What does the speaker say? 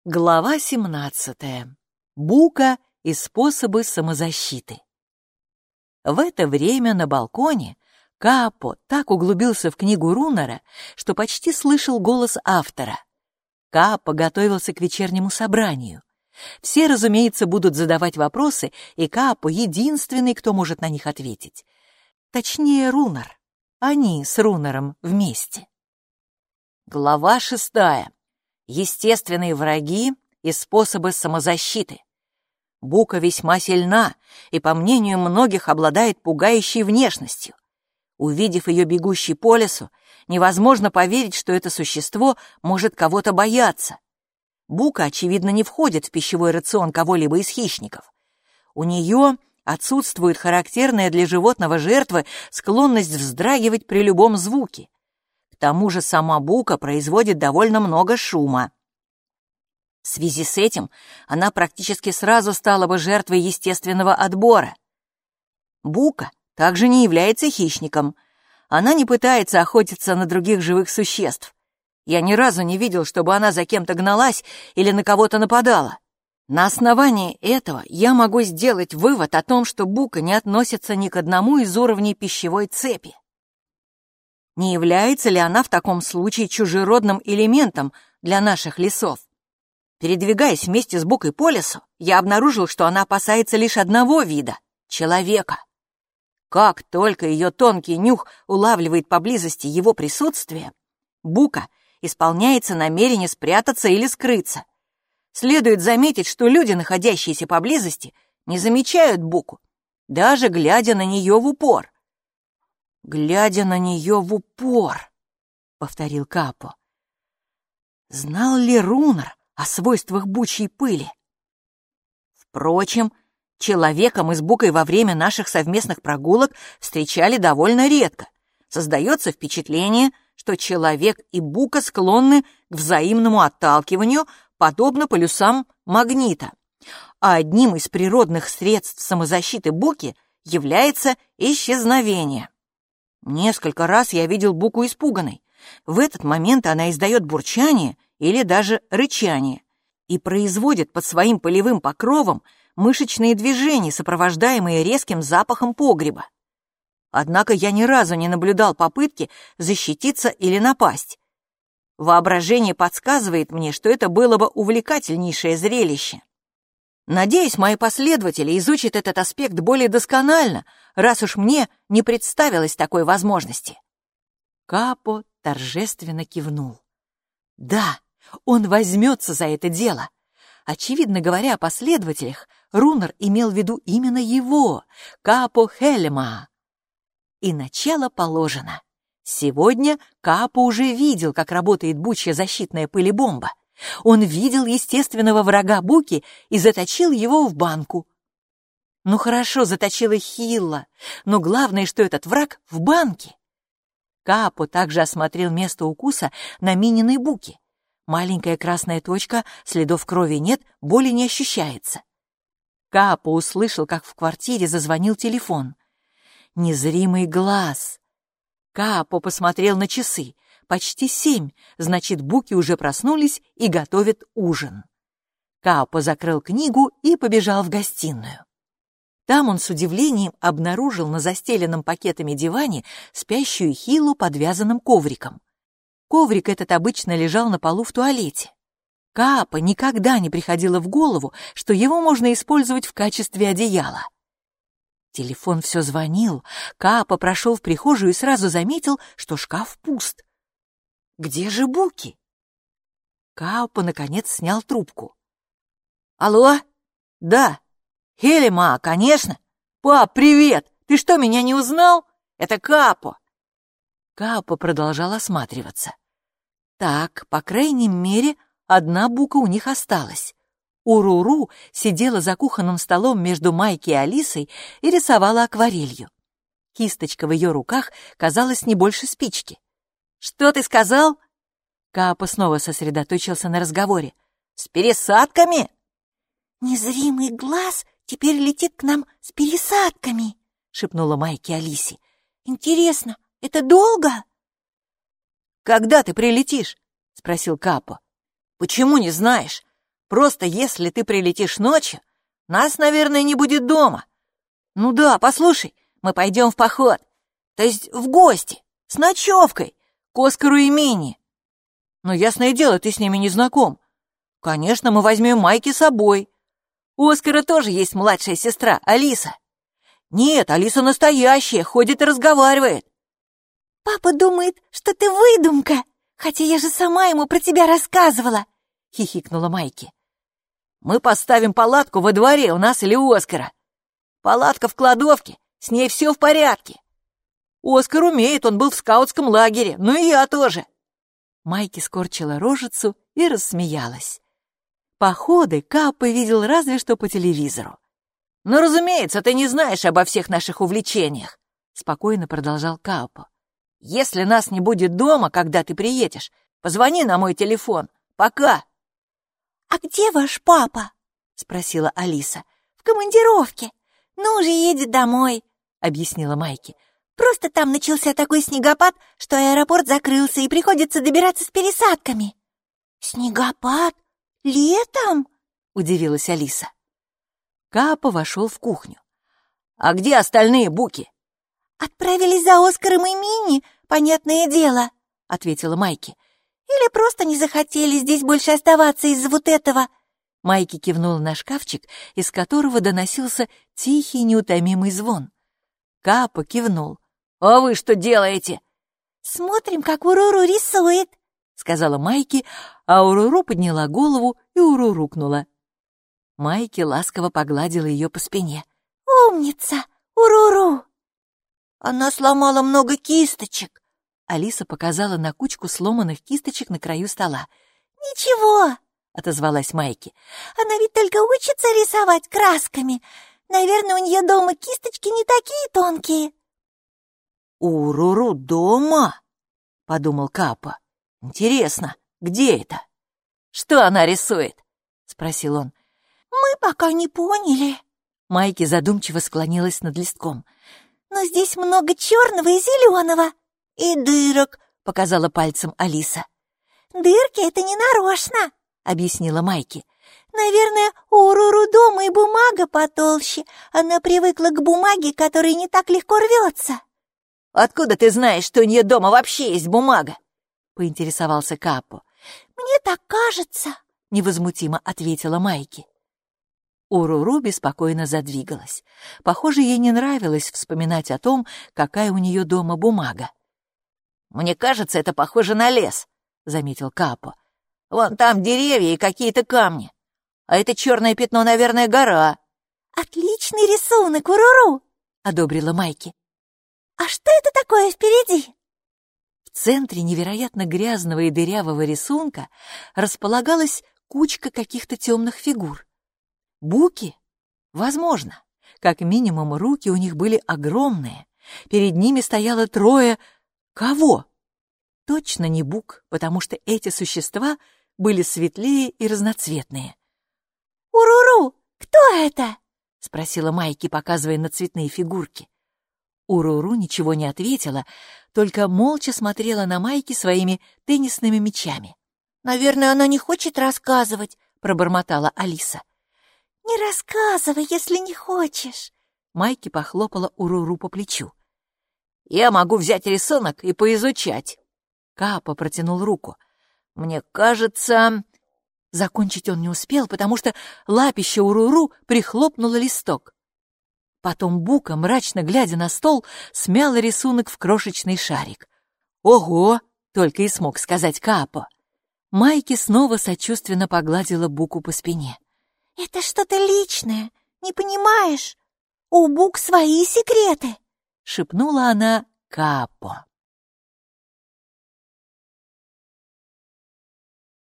Глава 17. Бука и способы самозащиты. В это время на балконе Каапо так углубился в книгу Руннера, что почти слышал голос автора. Каапо готовился к вечернему собранию. Все, разумеется, будут задавать вопросы, и Каапо единственный, кто может на них ответить. Точнее, Руннер. Они с Руннером вместе. Глава 6. Естественные враги и способы самозащиты. Бука весьма сильна и, по мнению многих, обладает пугающей внешностью. Увидев ее бегущей по лесу, невозможно поверить, что это существо может кого-то бояться. Бука, очевидно, не входит в пищевой рацион кого-либо из хищников. У нее отсутствует характерная для животного жертвы склонность вздрагивать при любом звуке. К тому же сама бука производит довольно много шума. В связи с этим она практически сразу стала бы жертвой естественного отбора. Бука также не является хищником. Она не пытается охотиться на других живых существ. Я ни разу не видел, чтобы она за кем-то гналась или на кого-то нападала. На основании этого я могу сделать вывод о том, что бука не относится ни к одному из уровней пищевой цепи. Не является ли она в таком случае чужеродным элементом для наших лесов? Передвигаясь вместе с букой по лесу, я обнаружил, что она опасается лишь одного вида — человека. Как только ее тонкий нюх улавливает поблизости его присутствие, бука исполняется намерение спрятаться или скрыться. Следует заметить, что люди, находящиеся поблизости, не замечают буку, даже глядя на нее в упор. «Глядя на нее в упор», — повторил Каапо. Знал ли Руннер о свойствах бучьей пыли? Впрочем, человека мы с букой во время наших совместных прогулок встречали довольно редко. Создается впечатление, что человек и бука склонны к взаимному отталкиванию, подобно полюсам магнита. А одним из природных средств самозащиты буки является исчезновение. Несколько раз я видел буку испуганной. В этот момент она издает бурчание или даже рычание и производит под своим пылевым покровом мышечные движения, сопровождаемые резким запахом погреба. Однако я ни разу не наблюдал попытки защититься или напасть. Воображение подсказывает мне, что это было бы увлекательнейшее зрелище. Надеюсь, мои последователи изучат этот аспект более досконально, раз уж мне не представилось такой возможности. Каапо торжественно кивнул. Да, он возьмется за это дело. Очевидно, говоря о последователях, Руннер имел в виду именно его, Каапо Хелемаа. И начало положено. Сегодня Каапо уже видел, как работает бучья защитная пылебомба. Он видел естественного врага буки и заточил его в банку. Ну хорошо, заточил их Хилла, но главное, что этот враг в банке. Каапо также осмотрел место укуса на Мининой буке. Маленькая красная точка, следов крови нет, боли не ощущается. Каапо услышал, как в квартире зазвонил телефон. Незримый глаз. Каапо посмотрел на часы. Почти 7, значит, буки уже проснулись и готовят ужин. Каапо закрыл книгу и побежал в гостиную. Там он с удивлением обнаружил на застеленном пакетами диване спящую Хиллу под вязаным ковриком. Коврик этот обычно лежал на полу в туалете. Каапо никогда не приходило в голову, что его можно использовать в качестве одеяла. Телефон все звонил. Каапо прошел в прихожую и сразу заметил, что шкаф пуст. Где же буки? Каапо, наконец, снял трубку. Алло? Да. Хелемаа, конечно. Пап, привет! Ты что, меня не узнал? Это Каапо. Каапо продолжал осматриваться. Так, по крайней мере, одна бука у них осталась. Уруру сидела за кухонным столом между Майки и Алисой и рисовала акварелью. Кисточка в ее руках казалась не больше спички. «Что ты сказал?» Каапо снова сосредоточился на разговоре. «С пересадками?» «Незримый глаз теперь летит к нам с пересадками», — шепнула Майки Алисе. «Интересно, это долго?» «Когда ты прилетишь?» — спросил Каапо. «Почему не знаешь? Просто если ты прилетишь ночью, нас, наверное, не будет дома. Ну да, послушай, мы пойдем в поход, то есть в гости, с ночевкой, к Оскару и Минни. Но ясное дело, ты с ними не знаком. Конечно, мы возьмем Майки с собой. У Оскара тоже есть младшая сестра, Алиса. Нет, Алиса настоящая, ходит и разговаривает. «Папа думает, что ты выдумка, хотя я же сама ему про тебя рассказывала», — хихикнула Майки. Мы поставим палатку во дворе у нас или у Оскара. Палатка в кладовке, с ней все в порядке. Оскар умеет, он был в скаутском лагере, ну и я тоже. Майки скорчила рожицу и рассмеялась. Походы Каппа видел разве что по телевизору. «Ну, разумеется, ты не знаешь обо всех наших увлечениях», — спокойно продолжал Каппа. «Если нас не будет дома, когда ты приедешь, позвони на мой телефон. Пока». «А где ваш папа?» — спросила Алиса. «В командировке. Ну, уже едет домой», — объяснила Майки. «Просто там начался такой снегопад, что аэропорт закрылся и приходится добираться с пересадками». «Снегопад? Летом?» — удивилась Алиса. Каппа вошел в кухню. «А где остальные буки?» «Отправились за Оскаром и Минни, понятное дело», — ответила Майки. «Или просто не захотели здесь больше оставаться из-за вот этого». Майки кивнула на шкафчик, из которого доносился тихий неутомимый звон. Каппа кивнул. «А вы что делаете?» «Смотрим, как Уруру рисует», — сказала Майки, а Уруру подняла голову и урурукнула. Майки ласково погладила ее по спине. «Умница, Уруру!» «Она сломала много кисточек», — Алиса показала на кучку сломанных кисточек на краю стола. «Ничего», — отозвалась Майки. «Она ведь только учится рисовать красками. Наверное, у нее дома кисточки не такие тонкие». «Уруру дома?» — подумал Каппа. «Интересно, где это? Что она рисует?» — спросил он. «Мы пока не поняли». Майки задумчиво склонилась над листком. «Но здесь много черного и зеленого. И дырок», — показала пальцем Алиса. «Дырки — это не нарочно», — объяснила Майки. «Наверное, у Уруру дома и бумага потолще. Она привыкла к бумаге, которая не так легко рвется». «Откуда ты знаешь, что у нее дома вообще есть бумага?» — поинтересовался Каппо. «Мне так кажется», — невозмутимо ответила Майки. Уруру беспокойно задвигалась. Похоже, ей не нравилось вспоминать о том, какая у нее дома бумага. «Мне кажется, это похоже на лес», — заметил Каппо. «Вон там деревья и какие-то камни. А это черное пятно, наверное, гора». «Отличный рисунок, Уруру!» — одобрила Майки. «А что это такое впереди?» В центре невероятно грязного и дырявого рисунка располагалась кучка каких-то темных фигур. Буки? Возможно. Как минимум, руки у них были огромные. Перед ними стояло трое... Кого? Точно не бук, потому что эти существа были светлее и разноцветные. «Уруру, кто это?» — спросила Майки, показывая на цветные фигурки. Уруру ничего не ответила, только молча смотрела на Майки своими теннисными мячами. «Наверное, она не хочет рассказывать», — пробормотала Алиса. «Не рассказывай, если не хочешь». Майки похлопала Уруру по плечу. «Я могу взять рисунок и поизучать». Каппо протянул руку. «Мне кажется...» Закончить он не успел, потому что лапище Уруру прихлопнуло листок. Потом Бука, мрачно глядя на стол, смяла рисунок в крошечный шарик. «Ого!» — только и смог сказать Каппо. Майки снова сочувственно погладила Буку по спине. «Это что-то личное, не понимаешь? У Бук свои секреты», — шепнула она Каппо.